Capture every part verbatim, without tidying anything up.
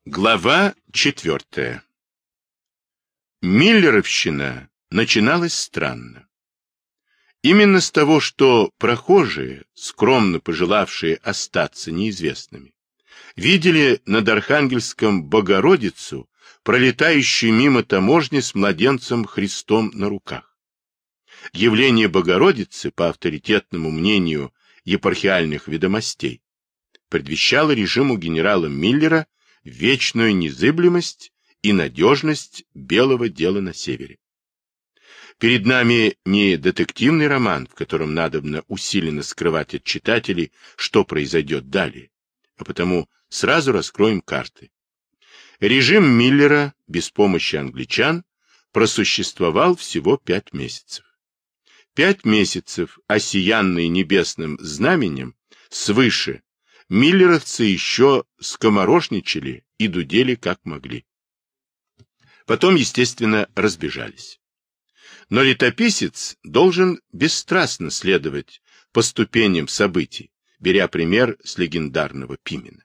Глава четвертая. Миллеровщина начиналась странно. Именно с того, что прохожие, скромно пожелавшие остаться неизвестными, видели над Архангельском Богородицу, пролетающую мимо таможни с младенцем Христом на руках. Явление Богородицы, по авторитетному мнению епархиальных ведомостей, предвещало режиму генерала Миллера вечную незыблемость и надежность белого дела на севере. Перед нами не детективный роман, в котором надобно усиленно скрывать от читателей, что произойдет далее, а потому сразу раскроем карты. Режим Миллера без помощи англичан просуществовал всего пять месяцев. Пять месяцев, осиянные небесным знаменем, свыше, миллеровцы еще скоморошничали и дудели как могли. Потом, естественно, разбежались. Но летописец должен бесстрастно следовать по ступеням событий, беря пример с легендарного Пимена.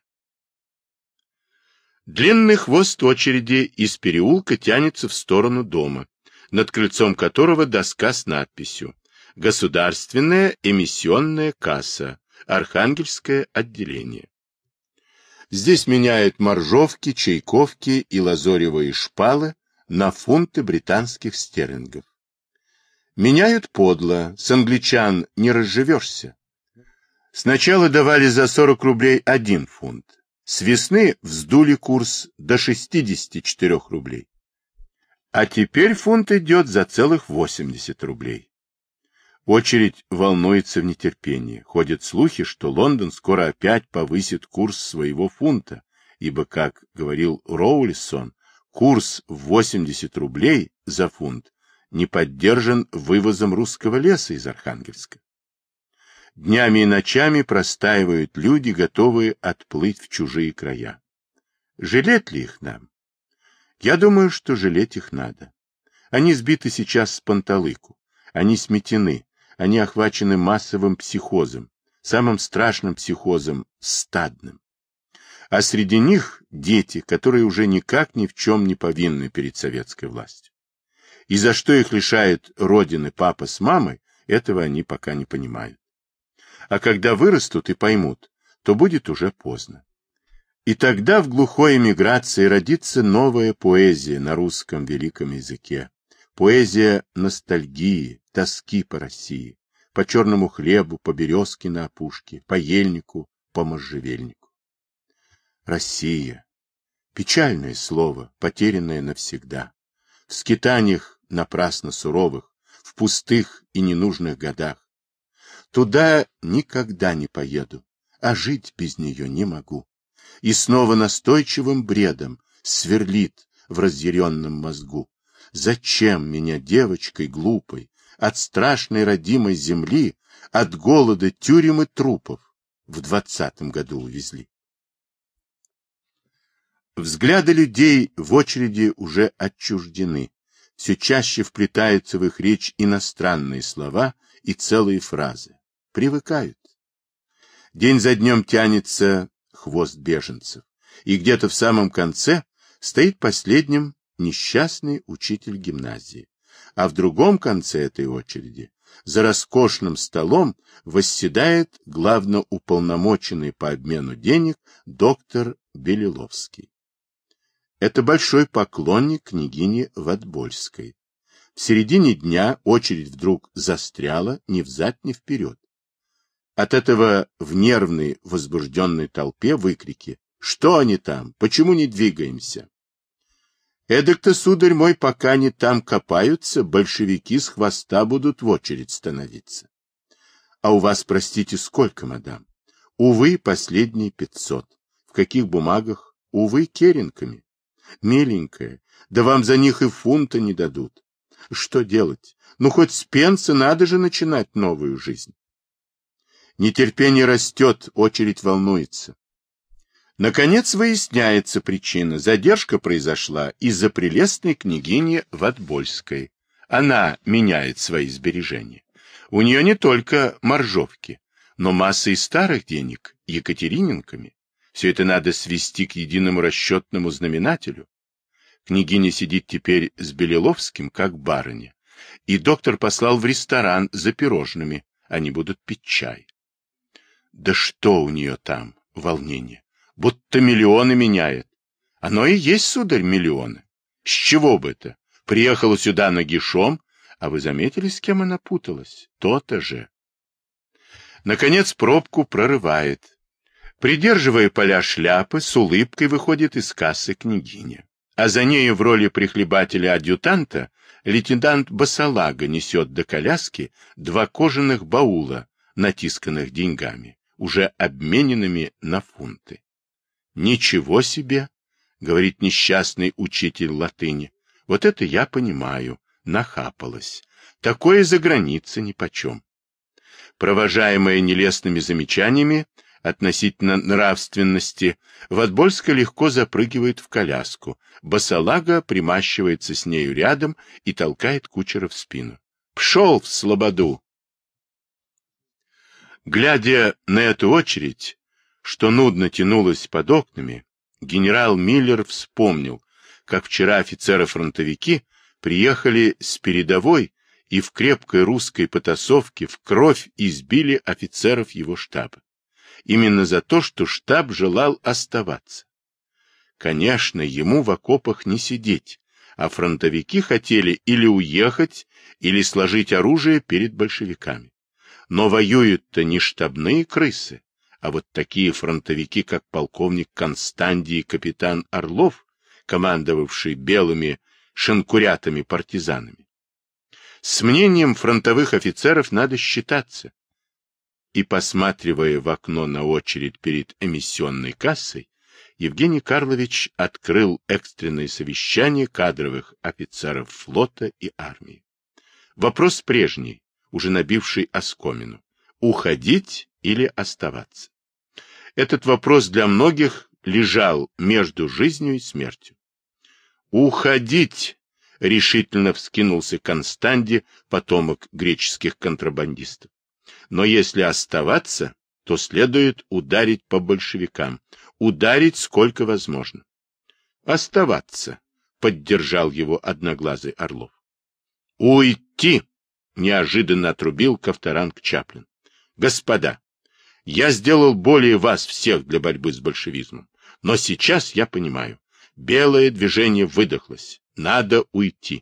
Длинный хвост очереди из переулка тянется в сторону дома, над крыльцом которого доска с надписью «Государственная эмиссионная касса. Архангельское отделение». Здесь меняют моржовки, чайковки и лазоревые шпалы на фунты британских стерлингов. Меняют подло, с англичан не разживешься. Сначала давали за сорок рублей один фунт, с весны вздули курс до шестидесяти четырёх рублей. А теперь фунт идет за целых восемьдесят рублей. Очередь волнуется в нетерпении. Ходят слухи, что Лондон скоро опять повысит курс своего фунта, ибо, как говорил Роулисон, курс в восемьдесят рублей за фунт не поддержан вывозом русского леса из Архангельска. Днями и ночами простаивают люди, готовые отплыть в чужие края. Жалеть ли их нам? Я думаю, что жалеть их надо. Они сбиты сейчас с панталыку, они сметены. Они охвачены массовым психозом, самым страшным психозом – стадным. А среди них дети, которые уже никак ни в чем не повинны перед советской властью. И за что их лишает родины папа с мамой, этого они пока не понимают. А когда вырастут и поймут, то будет уже поздно. И тогда в глухой эмиграции родится новая поэзия на русском великом языке. Поэзия ностальгии, тоски по России, по черному хлебу, по березке на опушке, по ельнику, по можжевельнику. Россия. Печальное слово, потерянное навсегда. В скитаниях напрасно суровых, в пустых и ненужных годах. Туда никогда не поеду, а жить без нее не могу. И снова настойчивым бредом сверлит в разъяренном мозгу. Зачем меня девочкой глупой от страшной родимой земли, от голода, тюрем и трупов в двадцатом году увезли? Взгляды людей в очереди уже отчуждены. Все чаще вплетаются в их речь иностранные слова и целые фразы. Привыкают. День за днем тянется хвост беженцев, и где-то в самом конце стоит последним несчастный учитель гимназии, а в другом конце этой очереди, за роскошным столом, восседает главноуполномоченный по обмену денег доктор Белиловский. Это большой поклонник княгини Ватбольской. В середине дня очередь вдруг застряла ни взад, ни вперед. От этого в нервной, возбужденной толпе выкрики: «Что они там? Почему не двигаемся?» Эдак-то, сударь мой, пока они там копаются, большевики с хвоста будут в очередь становиться. А у вас, простите, сколько, мадам? Увы, последние пятьсот. В каких бумагах? Увы, керенками. Миленькая, да вам за них и фунта не дадут. Что делать? Ну, хоть с пенса надо же начинать новую жизнь. Нетерпение растет, очередь волнуется. Наконец выясняется причина. Задержка произошла из-за прелестной княгини Ватбольской. Она меняет свои сбережения. У нее не только моржовки, но масса и старых денег, екатерининками. Все это надо свести к единому расчетному знаменателю. Княгиня сидит теперь с Белиловским, как барыня, и доктор послал в ресторан за пирожными, они будут пить чай. Да что у нее там, волнение, будто миллионы меняет. Оно и есть, сударь, миллионы. С чего бы это? Приехала сюда нагишом, а вы заметили, с кем она путалась? То-то же. Наконец пробку прорывает. Придерживая поля шляпы, с улыбкой выходит из кассы княгиня. А за нею в роли прихлебателя-адъютанта лейтенант Басалага несет до коляски два кожаных баула, натисканных деньгами, уже обмененными на фунты. «Ничего себе!» — говорит несчастный учитель латыни. «Вот это я понимаю, нахапалась. Такое за границей нипочем». Провожаемая нелестными замечаниями относительно нравственности, Ватбольская легко запрыгивает в коляску. Басалага примащивается с нею рядом и толкает кучера в спину. «Пшел в слободу!» Глядя на эту очередь, что нудно тянулась под окнами, генерал Миллер вспомнил, как вчера офицеры-фронтовики приехали с передовой и в крепкой русской потасовке в кровь избили офицеров его штаба. Именно за то, что штаб желал оставаться. Конечно, ему в окопах не сидеть, а фронтовики хотели или уехать, или сложить оружие перед большевиками. Но воюют-то не штабные крысы, а вот такие фронтовики, как полковник Константий и капитан Орлов, командовавший белыми шанкурятами-партизанами. С мнением фронтовых офицеров надо считаться. И, посматривая в окно на очередь перед эмиссионной кассой, Евгений Карлович открыл экстренное совещание кадровых офицеров флота и армии. Вопрос прежний, уже набивший оскомину: уходить или оставаться? Этот вопрос для многих лежал между жизнью и смертью. «Уходить!» — решительно вскинулся Констанди, потомок греческих контрабандистов. «Но если оставаться, то следует ударить по большевикам, ударить сколько возможно». «Оставаться!» — поддержал его одноглазый Орлов. «Уйти!» — неожиданно отрубил Ковторанг Чаплин. «Господа, я сделал более вас всех для борьбы с большевизмом, но сейчас я понимаю, белое движение выдохлось, надо уйти».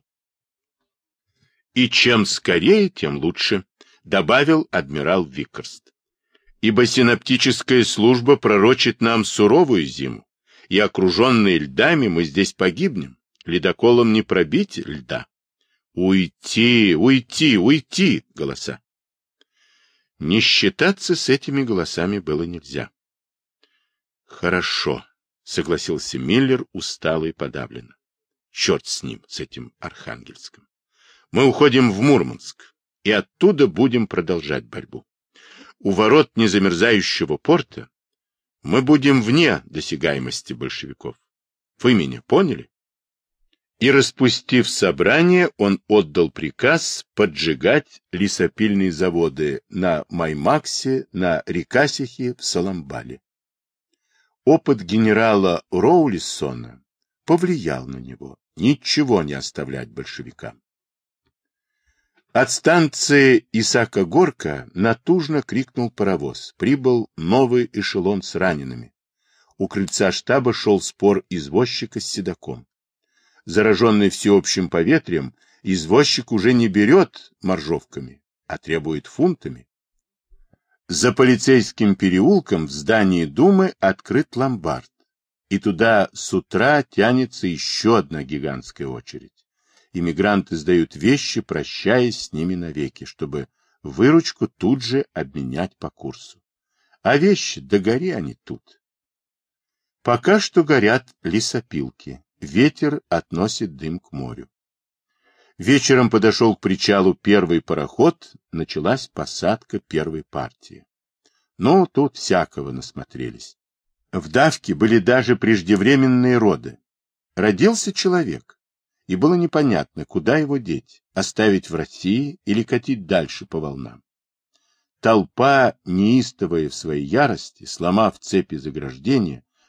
«И чем скорее, тем лучше», — добавил адмирал Виккерст. «Ибо синоптическая служба пророчит нам суровую зиму, и, окруженные льдами, мы здесь погибнем, ледоколом не пробить льда». «Уйти, уйти, уйти!» — голоса. Не считаться с этими голосами было нельзя. «Хорошо», — согласился Миллер, устало и подавленно. «Черт с ним, с этим Архангельском. Мы уходим в Мурманск, и оттуда будем продолжать борьбу. У ворот незамерзающего порта мы будем вне досягаемости большевиков. Вы меня поняли?» И, распустив собрание, он отдал приказ поджигать лесопильные заводы на Маймаксе, на Рикасихе, в Саламбале. Опыт генерала Роулиссона повлиял на него ничего не оставлять большевикам. От станции Исака-Горка натужно крикнул паровоз. Прибыл новый эшелон с ранеными. У крыльца штаба шел спор извозчика с седаком. Зараженный всеобщим поветрием, извозчик уже не берет моржовками, а требует фунтами. За полицейским переулком в здании Думы открыт ломбард, и туда с утра тянется еще одна гигантская очередь. Иммигранты сдают вещи, прощаясь с ними навеки, чтобы выручку тут же обменять по курсу. А вещи, да гори они тут. Пока что горят лесопилки. Ветер относит дым к морю. Вечером подошел к причалу первый пароход, началась посадка первой партии. Ну, тут всякого насмотрелись. В давке были даже преждевременные роды. Родился человек, и было непонятно, куда его деть, оставить в России или катить дальше по волнам. Толпа, неистовая в своей ярости, сломав цепи заграждения,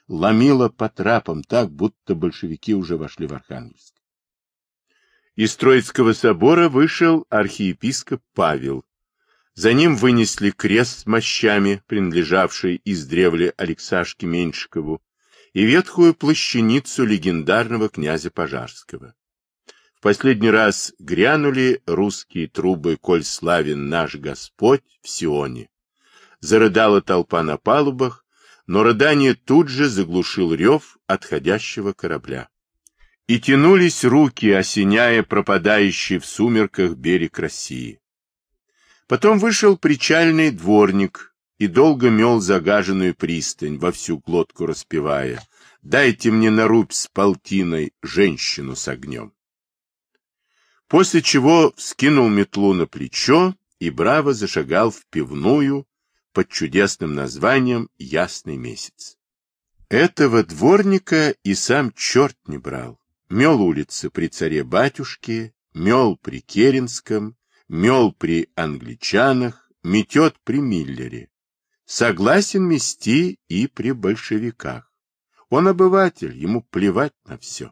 ломило по трапам так, будто большевики уже вошли в Архангельск. Из Троицкого собора вышел архиепископ Павел. За ним вынесли крест с мощами, принадлежавший издревле Алексашке Меньшикову, и ветхую плащаницу легендарного князя Пожарского. В последний раз грянули русские трубы «Коль славен наш Господь» в Сионе. Зарыдала толпа на палубах, но рыдание тут же заглушил рев отходящего корабля. И тянулись руки, осеняя пропадающий в сумерках берег России. Потом вышел причальный дворник и долго мел загаженную пристань, во всю глотку распевая: «Дайте мне на рубь с полтиной женщину с огнем». После чего вскинул метлу на плечо и браво зашагал в пивную под чудесным названием «Ясный месяц». Этого дворника и сам черт не брал. Мел улицы при царе-батюшке, мел при Керенском, мел при англичанах, метет при Миллере. Согласен мести и при большевиках. Он обыватель, ему плевать на все.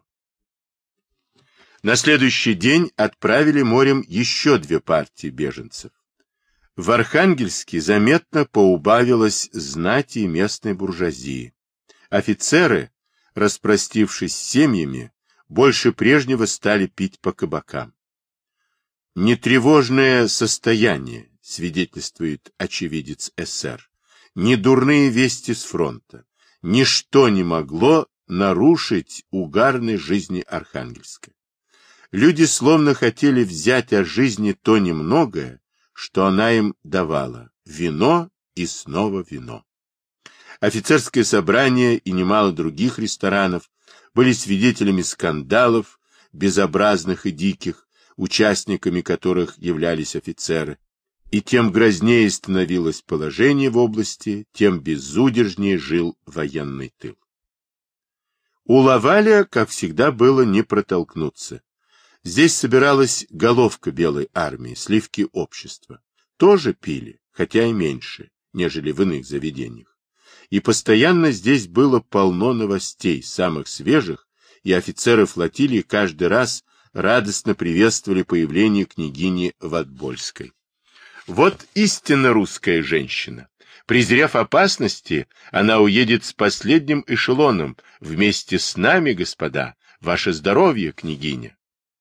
На следующий день отправили морем еще две партии беженцев. В Архангельске заметно поубавилось знати и местной буржуазии. Офицеры, распростившись с семьями, больше прежнего стали пить по кабакам. Нетревожное состояние, свидетельствует очевидец эсер, ни дурные вести с фронта, ничто не могло нарушить угарной жизни Архангельска. Люди словно хотели взять о жизни то немногое, что она им давала — вино и снова вино. Офицерское собрание и немало других ресторанов были свидетелями скандалов, безобразных и диких, участниками которых являлись офицеры, и тем грознее становилось положение в области, тем безудержнее жил военный тыл. У Лаваля, как всегда, было не протолкнуться. Здесь собиралась головка белой армии, сливки общества. Тоже пили, хотя и меньше, нежели в иных заведениях. И постоянно здесь было полно новостей, самых свежих, и офицеры флотилии каждый раз радостно приветствовали появление княгини Ватбольской. Вот истинно русская женщина. Презрев опасности, она уедет с последним эшелоном. Вместе с нами, господа, ваше здоровье, княгиня.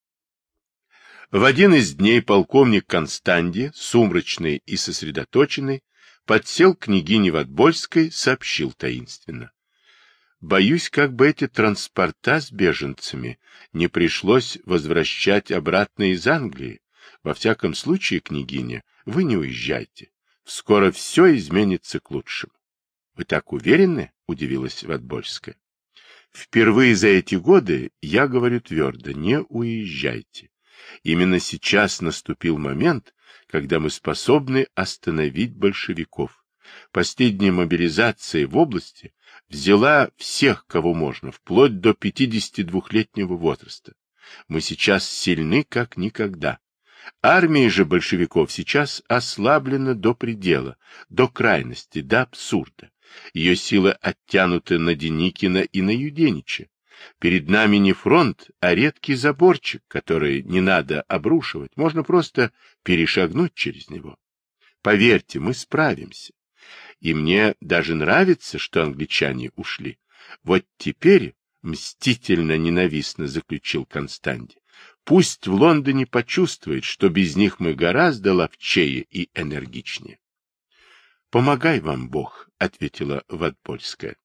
В один из дней полковник Констанди, сумрачный и сосредоточенный, подсел к княгине Ватбольской, сообщил таинственно: «Боюсь, как бы эти транспорта с беженцами не пришлось возвращать обратно из Англии. Во всяком случае, княгиня, вы не уезжайте. Скоро все изменится к лучшему». «Вы так уверены?» — удивилась Ватбольская. «Впервые за эти годы я говорю твердо: не уезжайте. Именно сейчас наступил момент, когда мы способны остановить большевиков. Последняя мобилизация в области взяла всех, кого можно, вплоть до пятидесятидвухлетнего возраста. Мы сейчас сильны, как никогда. Армия же большевиков сейчас ослаблена до предела, до крайности, до абсурда. Ее силы оттянуты на Деникина и на Юденича. Перед нами не фронт, а редкий заборчик, который не надо обрушивать, можно просто перешагнуть через него. Поверьте, мы справимся. И мне даже нравится, что англичане ушли. Вот теперь, мстительно ненавистно заключил Констанди, пусть в Лондоне почувствует, что без них мы гораздо ловчее и энергичнее. «Помогай вам Бог», — ответила Ватбольская.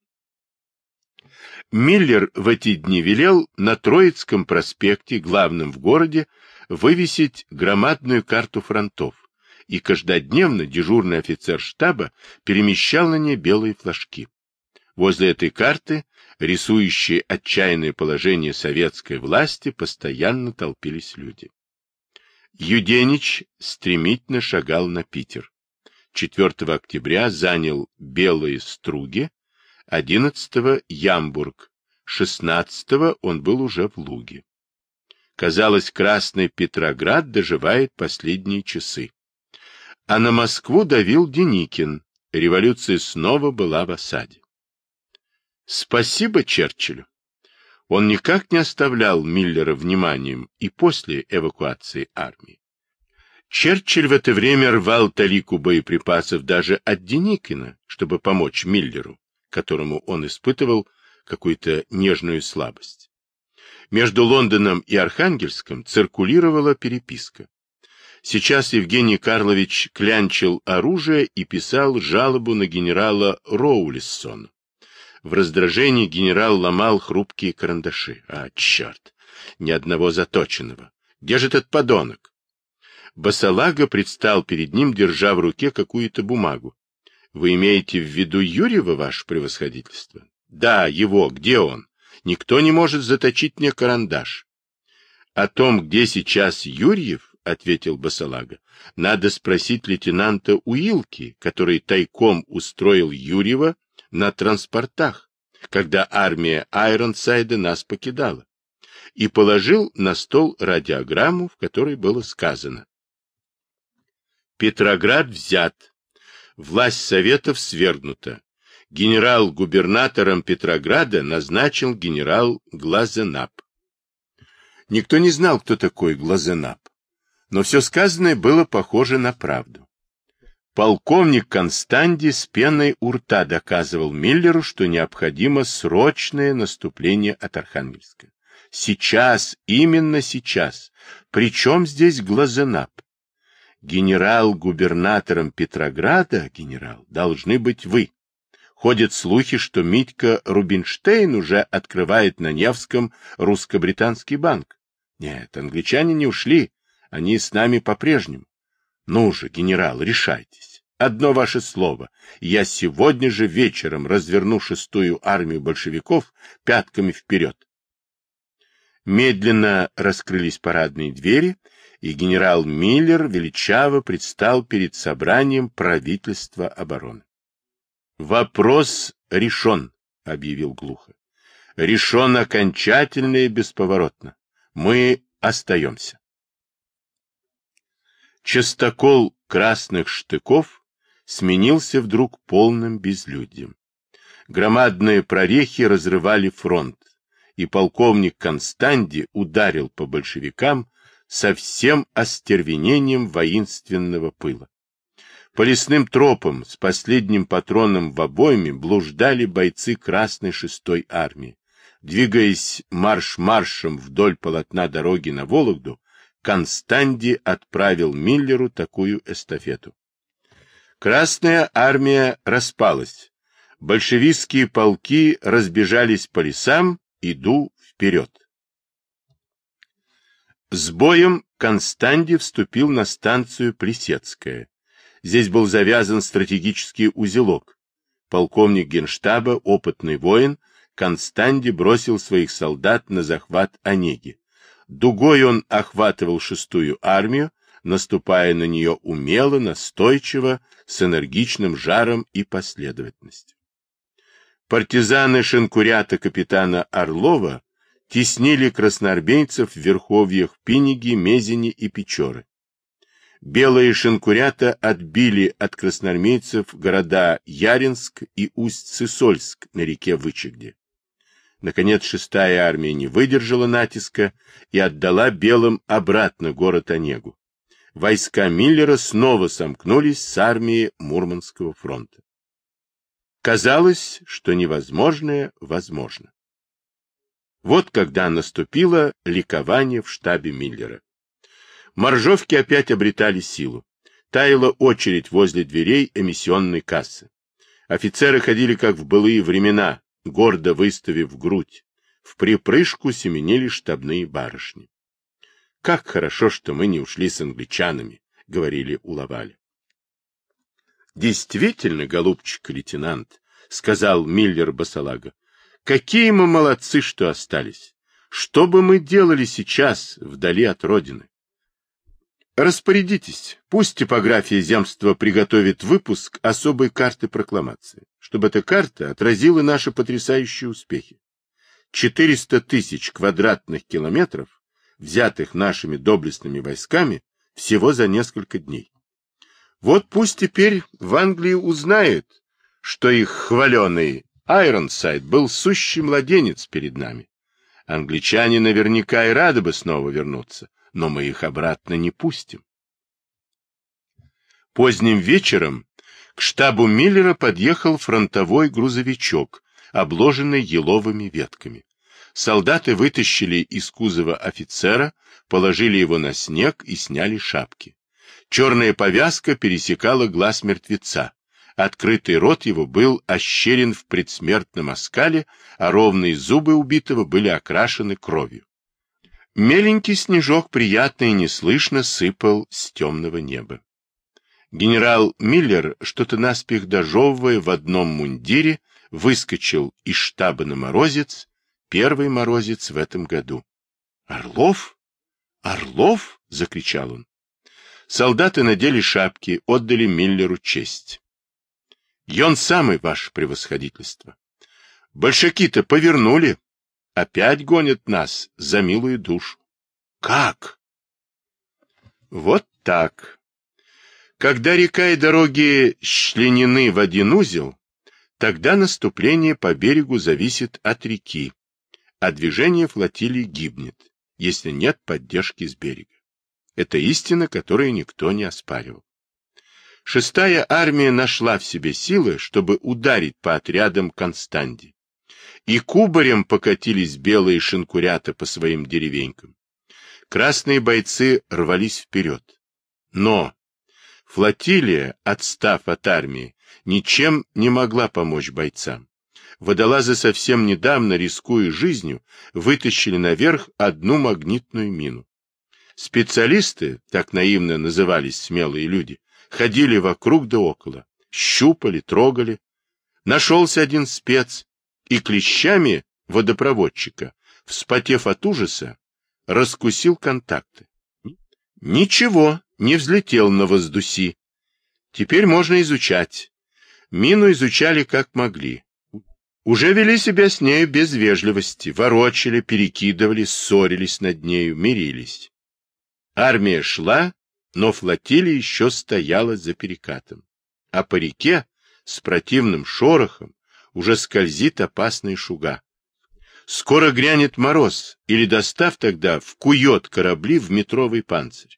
Миллер в эти дни велел на Троицком проспекте, главном в городе, вывесить громадную карту фронтов, и каждодневно дежурный офицер штаба перемещал на ней белые флажки. Возле этой карты, рисующей отчаянное положение советской власти, постоянно толпились люди. Юденич стремительно шагал на Питер. четвёртого октября занял Белые Струги, одиннадцатого Ямбург, шестнадцатого он был уже в Луге. Казалось, Красный Петроград доживает последние часы. А на Москву давил Деникин, революция снова была в осаде. Спасибо Черчиллю. Он никак не оставлял Миллера вниманием и после эвакуации армии. Черчилль в это время рвал талику боеприпасов даже от Деникина, чтобы помочь Миллеру, которому он испытывал какую-то нежную слабость. Между Лондоном и Архангельском циркулировала переписка. Сейчас Евгений Карлович клянчил оружие и писал жалобу на генерала Роулиссона. В раздражении генерал ломал хрупкие карандаши. А, черт! Ни одного заточенного. Где же этот подонок? Басалага предстал перед ним, держа в руке какую-то бумагу. Вы имеете в виду Юрьева, ваше превосходительство? Да, его. Где он? Никто не может заточить мне карандаш. О том, где сейчас Юрьев, ответил Басалага, надо спросить лейтенанта Уилки, который тайком устроил Юрьева на транспортах, когда армия Айронсайда нас покидала, и положил на стол радиограмму, в которой было сказано: Петроград взят, власть Советов свергнута, генерал-губернатором Петрограда назначен генерал Глазенап. Никто не знал, кто такой Глазенап, но все сказанное было похоже на правду. Полковник Констанди с пеной у рта доказывал Миллеру, что необходимо срочное наступление от Архангельска. Сейчас, именно сейчас. Причем здесь Глазенап? Генерал-губернатором Петрограда, генерал, должны быть вы. Ходят слухи, что Митька Рубинштейн уже открывает на Невском русско-британский банк. Нет, англичане не ушли, они с нами по-прежнему. Ну же, генерал, решайтесь. Одно ваше слово. Я сегодня же вечером разверну шестую армию большевиков пятками вперед. Медленно раскрылись парадные двери, и генерал Миллер величаво предстал перед собранием правительства обороны. «Вопрос решен», — объявил глухо. «Решен окончательно и бесповоротно. Мы остаемся». Частокол красных штыков сменился вдруг полным безлюдьем. Громадные прорехи разрывали фронт, и полковник Констанди ударил по большевикам со всем остервенением воинственного пыла. По лесным тропам с последним патроном в обойме блуждали бойцы Красной шестой армии. Двигаясь марш-маршем вдоль полотна дороги на Вологду, Констанди отправил Миллеру такую эстафету. Красная армия распалась. Большевистские полки разбежались по лесам, иду вперед. С боем Констанди вступил на станцию Плесецкая. Здесь был завязан стратегический узелок. Полковник генштаба, опытный воин, Констанди бросил своих солдат на захват Онеги. Дугой он охватывал шестую армию, наступая на нее умело, настойчиво, с энергичным жаром и последовательностью. Партизаны шинкурята капитана Орлова теснили красноармейцев в верховьях Пиниги, Мезени и Печоры. Белые шинкурята отбили от красноармейцев города Яринск и Усть-Сысольск на реке Вычегде. Наконец, шестая армия не выдержала натиска и отдала белым обратно город Онегу. Войска Миллера снова сомкнулись с армией Мурманского фронта. Казалось, что невозможное возможно. Вот когда наступило ликование в штабе Миллера. Моржовки опять обретали силу. Таяла очередь возле дверей эмиссионной кассы. Офицеры ходили, как в былые времена, гордо выставив грудь. В припрыжку семенили штабные барышни. «Как хорошо, что мы не ушли с англичанами», — говорили у Лаваля. «Действительно, голубчик лейтенант», — сказал Миллер Басалага, — «какие мы молодцы, что остались! Что бы мы делали сейчас вдали от родины?» «Распорядитесь, пусть типография земства приготовит выпуск особой карты прокламации, чтобы эта карта отразила наши потрясающие успехи. четыреста тысяч квадратных километров, взятых нашими доблестными войсками всего за несколько дней. Вот пусть теперь в Англии узнают, что их хваленый Айронсайд был сущий младенец перед нами. Англичане наверняка и рады бы снова вернуться, но мы их обратно не пустим. Поздним вечером к штабу Миллера подъехал фронтовой грузовичок, обложенный еловыми ветками. Солдаты вытащили из кузова офицера, положили его на снег и сняли шапки. Черная повязка пересекала глаз мертвеца. Открытый рот его был ощерен в предсмертном оскале, а ровные зубы убитого были окрашены кровью. Меленький снежок приятно и неслышно сыпал с темного неба. Генерал Миллер, что-то наспех дожевывая в одном мундире, выскочил из штаба на морозец, первый морозец в этом году. «Орлов? Орлов?» — закричал он. Солдаты надели шапки, отдали Миллеру честь. «Ён самый, ваше превосходительство! Большаки-то повернули, опять гонят нас за милую душу». «Как?» «Вот так. Когда река и дороги членены в один узел, тогда наступление по берегу зависит от реки, а движение флотилии гибнет, если нет поддержки с берега. Это истина, которую никто не оспаривал. Шестая армия нашла в себе силы, чтобы ударить по отрядам Констанди. И кубарем покатились белые шинкурята по своим деревенькам. Красные бойцы рвались вперед. Но флотилия, отстав от армии, ничем не могла помочь бойцам. Водолазы совсем недавно, рискуя жизнью, вытащили наверх одну магнитную мину. Специалисты, так наивно назывались смелые люди, ходили вокруг да около, щупали, трогали. Нашелся один спец и клещами водопроводчика, вспотев от ужаса, раскусил контакты. Ничего, не взлетел на воздуси. Теперь можно изучать. Мину изучали как могли. Уже вели себя с нею без вежливости, ворочали, перекидывали, ссорились над нею, мирились. Армия шла, но флотилия еще стояла за перекатом. А по реке с противным шорохом уже скользит опасная шуга. Скоро грянет мороз, или, достав тогда, вкует корабли в метровый панцирь.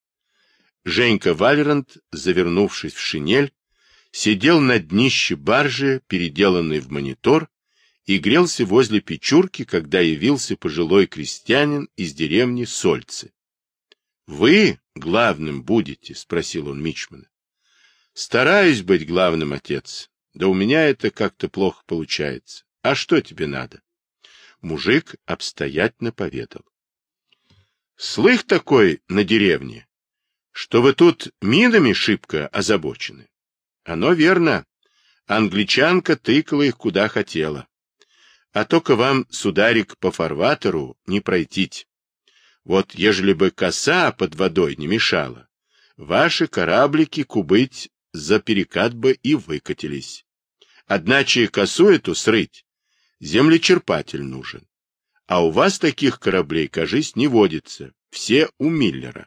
Женька Вальрант, завернувшись в шинель, сидел на днище баржи, переделанной в монитор, и грелся возле печурки, когда явился пожилой крестьянин из деревни Сольцы. — Вы главным будете? — спросил он мичмана. — Стараюсь быть главным, отец. Да у меня это как-то плохо получается. А что тебе надо? Мужик обстоятельно поведал. — Слых такой на деревне, что вы тут минами шибко озабочены. Оно верно. Англичанка тыкала их куда хотела. А только вам, сударик, по фарватеру не пройтить. Вот ежели бы коса под водой не мешала, ваши кораблики кубыть за перекат бы и выкатились. Одначе косу эту срыть землечерпатель нужен. А у вас таких кораблей, кажись, не водится. Все у Миллера.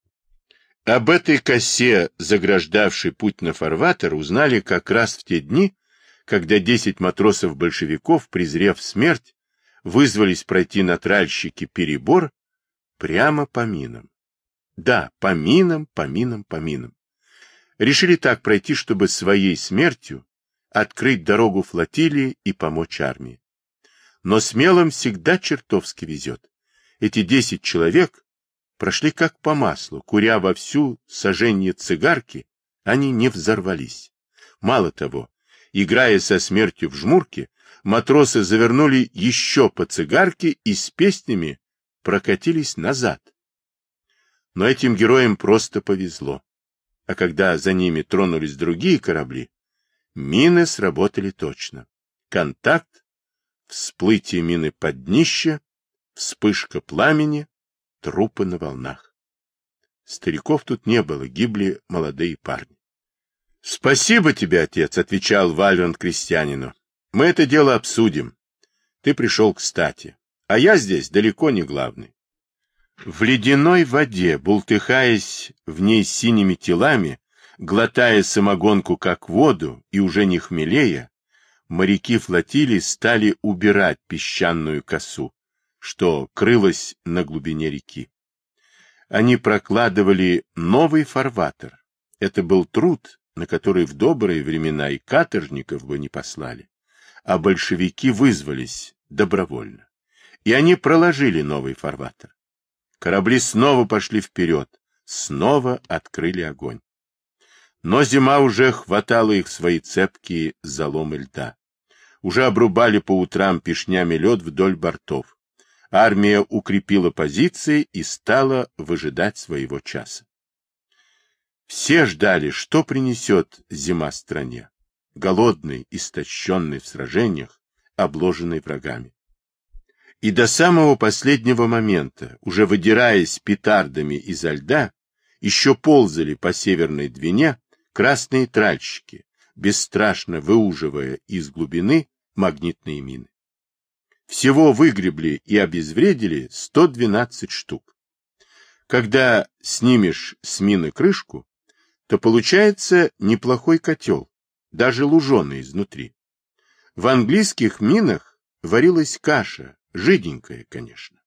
Об этой косе, заграждавшей путь на фарватер, узнали как раз в те дни, когда десять матросов-большевиков, презрев смерть, вызвались пройти на тральщике перебор прямо по минам. Да, по минам, по минам, по минам. Решили так пройти, чтобы своей смертью открыть дорогу флотилии и помочь армии. Но смелым всегда чертовски везет. Эти десять человек прошли как по маслу, куря вовсю сожжение цигарки, они не взорвались. Мало того, играя со смертью в жмурки, матросы завернули еще по цигарке и с песнями прокатились назад. Но этим героям просто повезло. А когда за ними тронулись другие корабли, мины сработали точно. Контакт, всплытие мины под днище, вспышка пламени, трупы на волнах. Стариков тут не было, гибли молодые парни. — Спасибо тебе, отец, — отвечал Вальрант крестьянину. — Мы это дело обсудим. Ты пришел кстати, а я здесь далеко не главный. В ледяной воде, бултыхаясь в ней синими телами, глотая самогонку как воду и уже не хмелея, моряки флотилии стали убирать песчаную косу, что крылось на глубине реки. Они прокладывали новый фарватер. Это был труд, на который в добрые времена и каторжников бы не послали, а большевики вызвались добровольно. И они проложили новый фарватер. Корабли снова пошли вперед, снова открыли огонь. Но зима уже хватала их в свои цепкие заломы льда. Уже обрубали по утрам пешнями лед вдоль бортов. Армия укрепила позиции и стала выжидать своего часа. Все ждали, что принесет зима стране, голодный, истощенный в сражениях, обложенный врагами. И до самого последнего момента, уже выдираясь петардами изо льда, еще ползали по Северной Двине красные тральщики, бесстрашно выуживая из глубины магнитные мины. Всего выгребли и обезвредили сто двенадцать штук. Когда снимешь с мины крышку, то получается неплохой котел, даже луженый изнутри. В английских минах варилась каша, жиденькая, конечно.